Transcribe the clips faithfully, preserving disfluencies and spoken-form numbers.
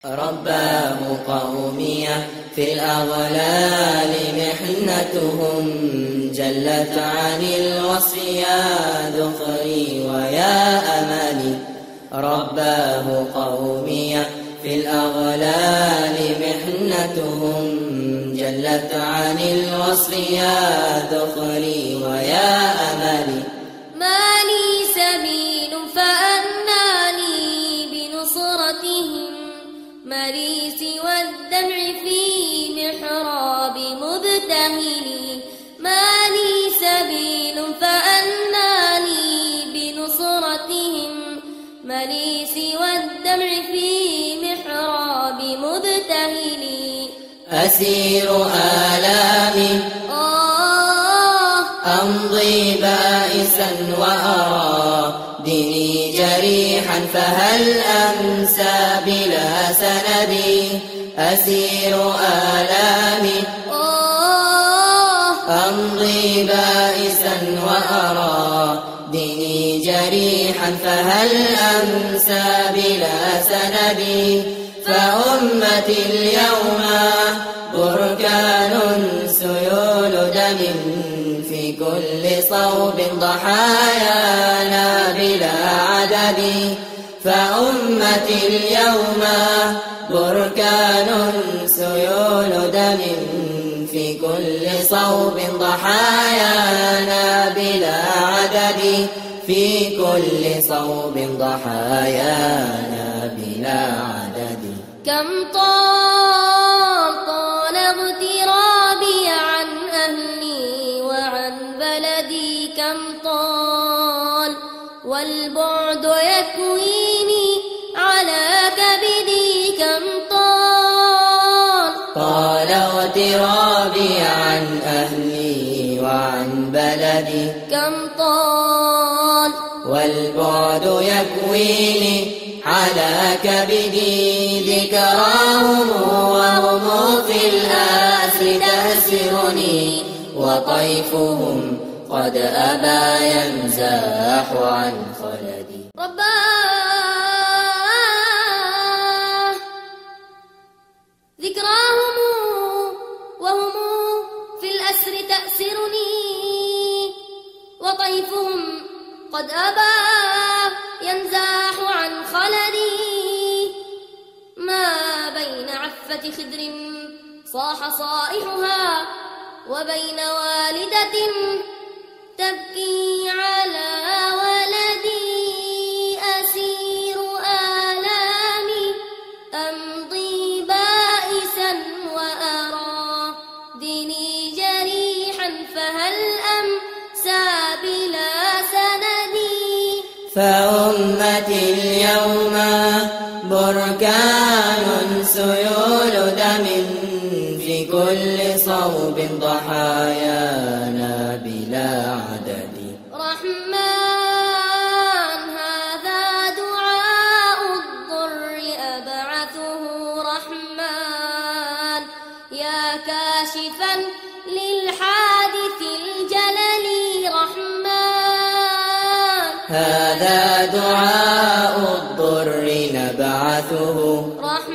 رباه قومي في الأغلال محنتهم، جلت عن الوصف يا ذخري ويا أملي. رباه قومي في الأغلال محنتهم، جلت عن الوصف يا ذخري ويا أملي. ما لي سبيل فأناني بنصرتهم، ما لي سوى الدمع في محراب مبتهلي. ما لي سبيل فأناني بنصرتهم، ما لي سوى الدمع في محراب مبتهلي. أسير آلامي آه أمضي بائسا وأرى ديني جريحا، فهل أمسى بلا سندي. أسير آلامي آه أمضي بائسا وأرى ديني جريحا، فهل أمسى بلا سندي. فأمتي اليوم بركان سيول دم، في كل صوب ضحايانا بلا عدد. فأمتي اليوم بركان سيول دم، في كل صوب ضحايانا بلا عدد. في كل صوب ضحايانا بلا عدد. كم طال طال اغترابي عن أهلي وعن بلدي، كم طال والبعد يكويني على كبدي. كم طال طال اغترابي عن أهلي وعن بلدي، كم طال والبعد يكويني على كبدي. ذكراهم وهم في الآسر تأسرني، وطيفهم قد أبى ينزاح عن خلدي. رباه ذكراهم وهم في الأسر تأسرني، وطيفهم قد أبى ينزاح عن خلدي. ما بين عفة خدر صاح صائحها، وبين والدة تبكي على ولدي. أسير آلامي أمضي بائسا وأرى ديني جريحا، فهل أمسى بلا سندي. فأمتي اليوم بركان سيول دم، في كل صوب ضحايانا بلا عدد. رحمن هذا دعاء الضر أبعثه، رحمن يا كاشفا للحادث الجلل. رحمن هذا دعاء الضر نبعثه،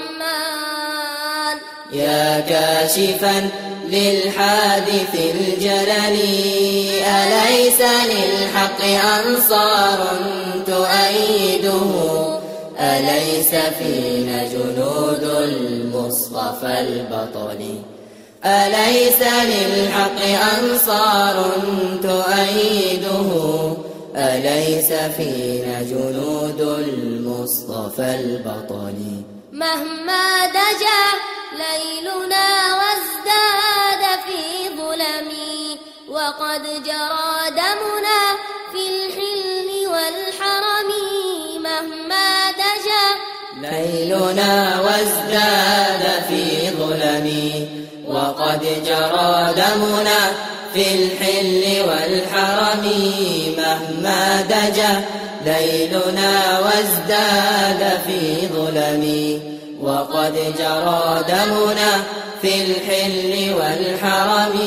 رحمن يا كاشفا للحادث الجلل. أليس للحق أنصار تؤيده، أليس فينا جنود المصطفى البطل. أليس للحق أنصار تؤيده، أليس فينا جنود المصطفى البطل. مهما دجا ليلنا وازداد في ظلمي، وقد جرى دمنا في الحل والحرم. مهما دجا ليلنا وازداد في ظلمي، وقد جرى دمنا في الحل والحرم. مهما دجا ليلنا وازداد في ظلمي، وقد جرى دمنا في الحل والحرم.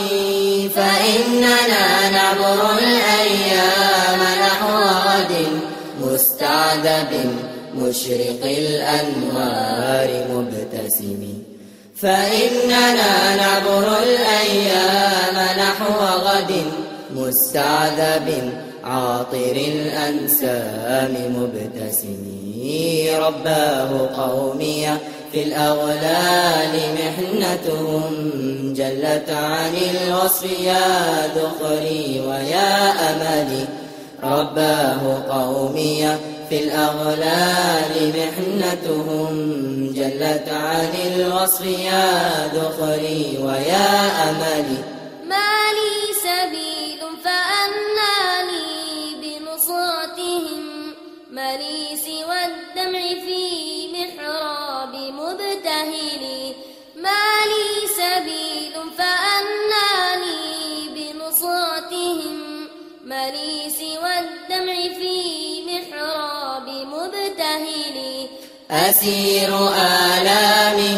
فإننا نعبر الأيام نحو غد مستعذب مشرق الأنوار مبتسم. فإننا نعبر الأيام نحو غد مستعذب عاطر الأنسام مبتسم. رباه قومي في الأغلال محنتهم جلت عن الوصف يا ذخري ويا أملي. رباه قومي في الأغلال محنتهم جلت عن الوصف يا ذخري ويا أملي. ما لي سبيل فأناني بنصرتهم ما لي سوى الدمع في محراب مبتهلي. ما لي سبيل فأناني بنصرتهم ما لي سوى الدمع في محراب مبتهلي. أسير آلامي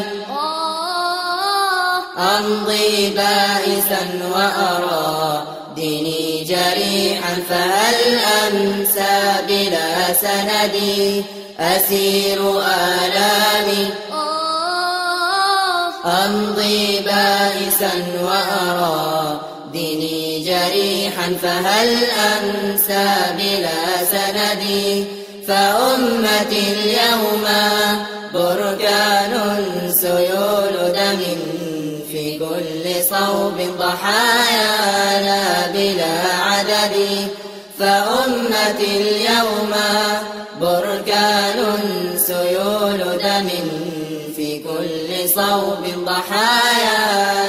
أمضي بائسا وأرى ديني جريحا فهل أنسى بلا سندي. أسير آلامي أمضي بائسا وأرى ديني جريحا فهل أنسى بلا سندي. فأمتي اليوم بركان سيول دم في كل صوب ضحايانا بلا عدد. فأمتي اليوم بركان سيول دم في كل صوب ضحايانا